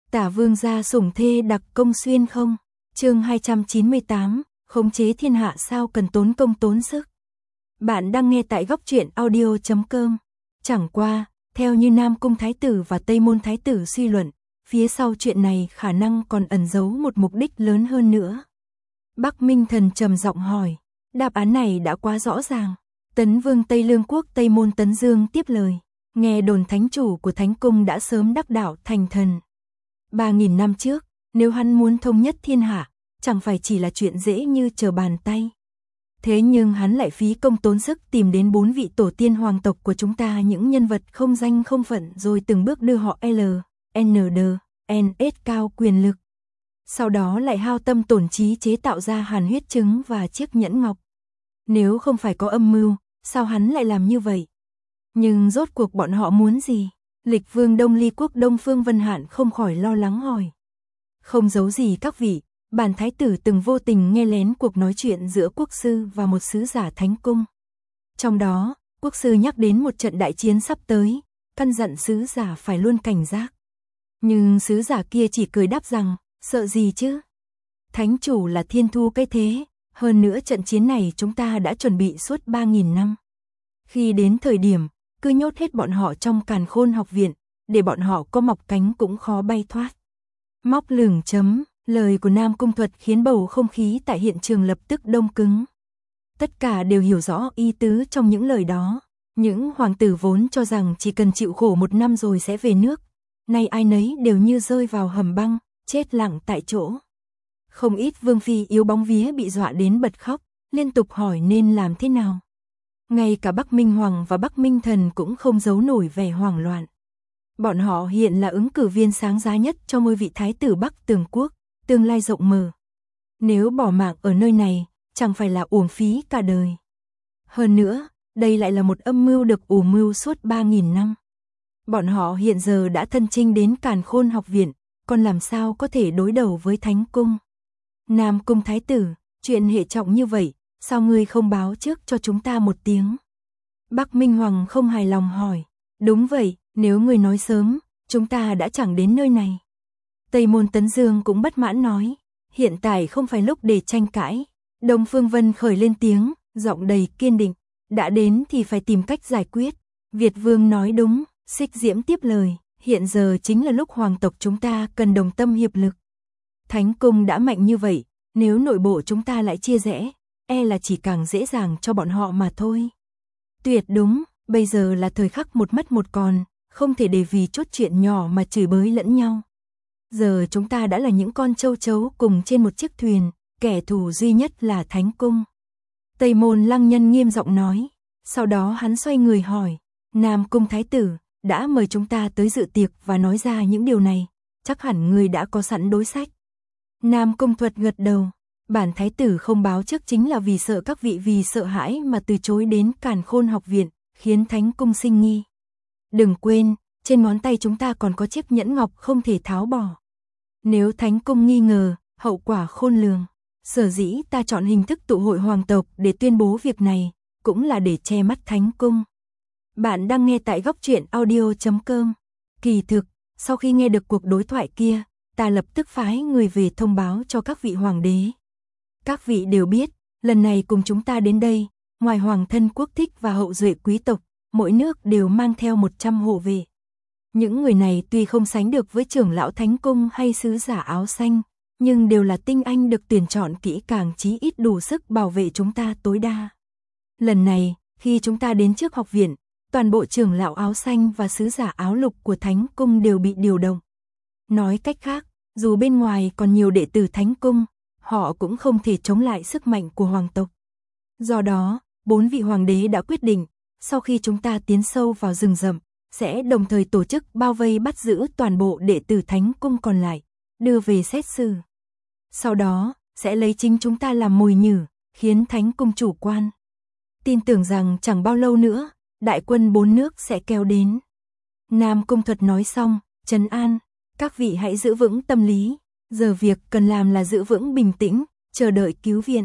Tả vương gia sủng thê đặc công xuyên không? Chương 298, khống chế thiên hạ sao cần tốn công tốn sức. Bạn đang nghe tại góc truyện audio.com. Chẳng qua, theo như Nam Cung Thái tử và Tây Môn Thái tử suy luận, phía sau chuyện này khả năng còn ẩn giấu một mục đích lớn hơn nữa. Bắc Minh Thần trầm giọng hỏi, đáp án này đã quá rõ ràng. Tấn Vương Tây Lương Quốc Tây Môn Tấn Dương tiếp lời, nghe đồn thánh chủ của Thánh Cung đã sớm đắc đạo thành thần. 3.000 năm trước, nếu hắn muốn thống nhất thiên hạ, chẳng phải chỉ là chuyện dễ như trở bàn tay. Thế nhưng hắn lại phí công tốn sức tìm đến 4 vị tổ tiên hoàng tộc của chúng ta, những nhân vật không danh không phận, rồi từng bước đưa họ LND cao quyền lực. Sau đó lại hao tâm tổn trí chế tạo ra hàn huyết trứng và chiếc nhẫn ngọc. Nếu không phải có âm mưu, sao hắn lại làm như vậy? Nhưng rốt cuộc bọn họ muốn gì? Lịch Vương Đông Ly Quốc Đông Phương Vân Hạn không khỏi lo lắng hỏi. Không giấu gì các vị, bản thái tử từng vô tình nghe lén cuộc nói chuyện giữa quốc sư và một sứ giả Thánh Cung. Trong đó, quốc sư nhắc đến một trận đại chiến sắp tới, căn dặn sứ giả phải luôn cảnh giác. Nhưng sứ giả kia chỉ cười đáp rằng, sợ gì chứ? Thánh chủ là thiên thu cái thế, hơn nữa trận chiến này chúng ta đã chuẩn bị suốt 3.000 năm. Khi đến thời điểm, cứ nhốt hết bọn họ trong Càn Khôn học viện, để bọn họ có mọc cánh cũng khó bay thoát. Móc lửng chấm, lời của Nam Cung Thuật khiến bầu không khí tại hiện trường lập tức đông cứng. Tất cả đều hiểu rõ ý tứ trong những lời đó. Những hoàng tử vốn cho rằng chỉ cần chịu khổ 1 năm rồi sẽ về nước, nay ai nấy đều như rơi vào hầm băng, chết lặng tại chỗ. Không ít vương phi yếu bóng vía bị dọa đến bật khóc, liên tục hỏi nên làm thế nào. Ngay cả Bắc Minh Hoàng và Bắc Minh Thần cũng không giấu nổi vẻ hoảng loạn. Bọn họ hiện là ứng cử viên sáng giá nhất cho ngôi vị thái tử Bắc Tường Quốc, tương lai rộng mở. Nếu bỏ mạng ở nơi này, chẳng phải là uổng phí cả đời. Hơn nữa, đây lại là một âm mưu được ủ mưu suốt 3.000 năm. Bọn họ hiện giờ đã thân chinh đến Càn Khôn học viện, còn làm sao có thể đối đầu với Thánh Cung? Nam Cung Thái tử, chuyện hệ trọng như vậy, sao ngươi không báo trước cho chúng ta một tiếng? Bắc Minh Hoàng không hài lòng hỏi. Đúng vậy, nếu ngươi nói sớm, chúng ta đã chẳng đến nơi này. Tây Môn Tấn Dương cũng bất mãn nói, hiện tại không phải lúc để tranh cãi. Đông Phương Vân khởi lên tiếng, giọng đầy kiên định, đã đến thì phải tìm cách giải quyết. Việt Vương nói đúng, Xích Diễm tiếp lời, hiện giờ chính là lúc hoàng tộc chúng ta cần đồng tâm hiệp lực. Thánh Cung đã mạnh như vậy, nếu nội bộ chúng ta lại chia rẽ, là chỉ càng dễ dàng cho bọn họ mà thôi. Tuyệt đúng, bây giờ là thời khắc một mất một còn, không thể để vì chút chuyện nhỏ mà chửi bới lẫn nhau. Giờ chúng ta đã là những con châu chấu cùng trên một chiếc thuyền, kẻ thù duy nhất là Thánh Cung. Tây Môn Lăng Nhân nghiêm giọng nói, sau đó hắn xoay người hỏi, Nam Cung Thái tử, đã mời chúng ta tới dự tiệc và nói ra những điều này, chắc hẳn người đã có sẵn đối sách. Nam Cung Thuật gật đầu, bản thái tử không báo trước chính là vì sợ các vị vì sợ hãi mà từ chối đến Càn Khôn học viện, khiến Thánh Cung sinh nghi. Đừng quên, trên ngón tay chúng ta còn có chiếc nhẫn ngọc không thể tháo bỏ. Nếu Thánh Cung nghi ngờ, hậu quả khôn lường. Sở dĩ ta chọn hình thức tụ hội hoàng tộc để tuyên bố việc này, cũng là để che mắt Thánh Cung. Bạn đang nghe tại góc truyện audio.com. Kỳ thực, sau khi nghe được cuộc đối thoại kia, ta lập tức phái người về thông báo cho các vị hoàng đế. Các vị đều biết, lần này cùng chúng ta đến đây, ngoài hoàng thân quốc thích và hậu duệ quý tộc, mỗi nước đều mang theo 100 hộ vệ. Những người này tuy không sánh được với trưởng lão Thánh Cung hay sứ giả áo xanh, nhưng đều là tinh anh được tuyển chọn kỹ càng, chí ít đủ sức bảo vệ chúng ta tối đa. Lần này, khi chúng ta đến trước học viện, toàn bộ trưởng lão áo xanh và sứ giả áo lục của Thánh Cung đều bị điều động. Nói cách khác, dù bên ngoài còn nhiều đệ tử Thánh Cung, họ cũng không thể chống lại sức mạnh của hoàng tộc. Do đó, 4 vị hoàng đế đã quyết định, sau khi chúng ta tiến sâu vào rừng rậm, sẽ đồng thời tổ chức bao vây bắt giữ toàn bộ đệ tử Thánh Cung còn lại, đưa về xét xử. Sau đó, sẽ lấy chính chúng ta làm mồi nhử, khiến Thánh Cung chủ quan. Tin tưởng rằng chẳng bao lâu nữa, đại quân 4 nước sẽ kéo đến. Nam Cung Thuật nói xong, trấn an, các vị hãy giữ vững tâm lý, giờ việc cần làm là giữ vững bình tĩnh, chờ đợi cứu viện.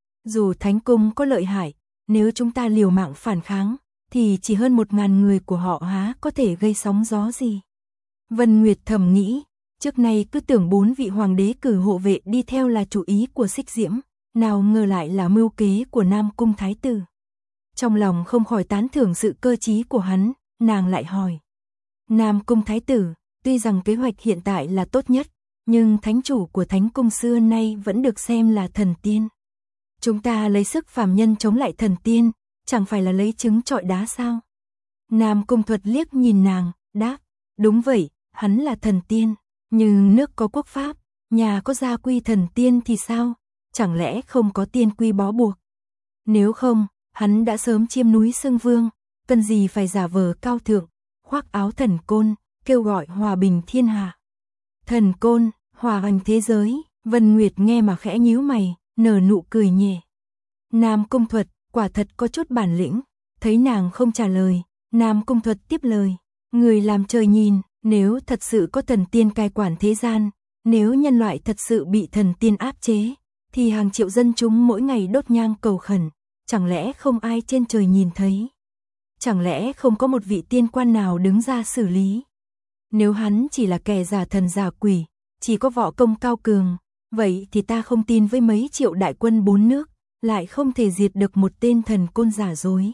Dù Thánh Cung có lợi hại, nếu chúng ta liều mạng phản kháng, thì chỉ hơn 1.000 người của họ há có thể gây sóng gió gì. Vân Nguyệt thầm nghĩ, Trước nay cứ tưởng 4 vị hoàng đế cử hộ vệ đi theo là chủ ý của Xích Diễm, nào ngờ lại là mưu kế của Nam Cung Thái tử. Trong lòng không khỏi tán thưởng sự cơ trí của hắn, nàng lại hỏi. Nam Cung Thái tử, tuy rằng kế hoạch hiện tại là tốt nhất, nhưng thánh chủ của Thánh Cung xưa nay vẫn được xem là thần tiên. Chúng ta lấy sức phàm nhân chống lại thần tiên, chẳng phải là lấy trứng trọi đá sao? Nam Cung Thuật liếc nhìn nàng, đáp, đúng vậy, hắn là thần tiên, nhưng nước có quốc pháp, nhà có gia quy thần tiên thì sao? Chẳng lẽ không có tiên quy bó buộc? Nếu không, hắn đã sớm chiêm núi xưng vương, cần gì phải giả vờ cao thượng, khoác áo thần côn, kêu gọi hòa bình thiên hạ. Thần côn, hòa bình thế giới, Vân Nguyệt nghe mà khẽ nhíu mày, nở nụ cười nhẹ. Nam Cung Thuật, quả thật có chút bản lĩnh, thấy nàng không trả lời, Nam Cung Thuật tiếp lời, người làm trời nhìn, nếu thật sự có thần tiên cai quản thế gian, nếu nhân loại thật sự bị thần tiên áp chế, thì hàng triệu dân chúng mỗi ngày đốt nhang cầu khẩn, chẳng lẽ không ai trên trời nhìn thấy? Chẳng lẽ không có một vị tiên quan nào đứng ra xử lý? Nếu hắn chỉ là kẻ giả thần giả quỷ, chỉ có võ công cao cường, vậy thì ta không tin với mấy triệu đại quân 4 nước, lại không thể diệt được một tên thần côn giả dối.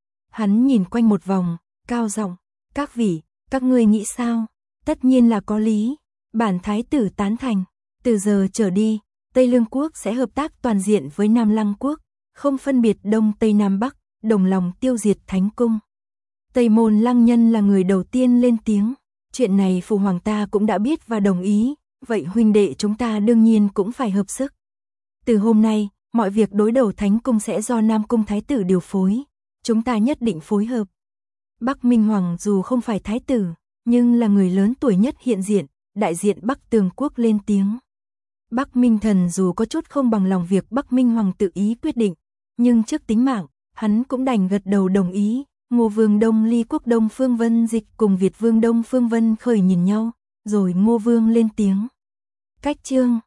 Hắn nhìn quanh một vòng, cao giọng, các vị, các ngươi nghĩ sao? Tất nhiên là có lý, bản thái tử tán thành, từ giờ trở đi, Tây Lương quốc sẽ hợp tác toàn diện với Nam Lăng quốc, không phân biệt Đông Tây Nam Bắc, đồng lòng tiêu diệt Thánh Cung. Tây Môn Lăng Nhân là người đầu tiên lên tiếng, chuyện này phụ hoàng ta cũng đã biết và đồng ý, vậy huynh đệ chúng ta đương nhiên cũng phải hợp sức. Từ hôm nay, mọi việc đối đầu Thánh Cung sẽ do Nam Cung Thái tử điều phối, chúng ta nhất định phối hợp. Bắc Minh Hoàng dù không phải Thái tử, nhưng là người lớn tuổi nhất hiện diện, đại diện Bắc Tường Quốc lên tiếng. Bắc Minh Thần dù có chút không bằng lòng việc Bắc Minh Hoàng tự ý quyết định, nhưng trước tính mạng, hắn cũng đành gật đầu đồng ý. Ngô Vương Đông Ly Quốc Đông Phương Vân Dịch cùng Việt Vương Đông Phương Vân Khởi nhìn nhau, rồi Ngô Vương lên tiếng. Cách chương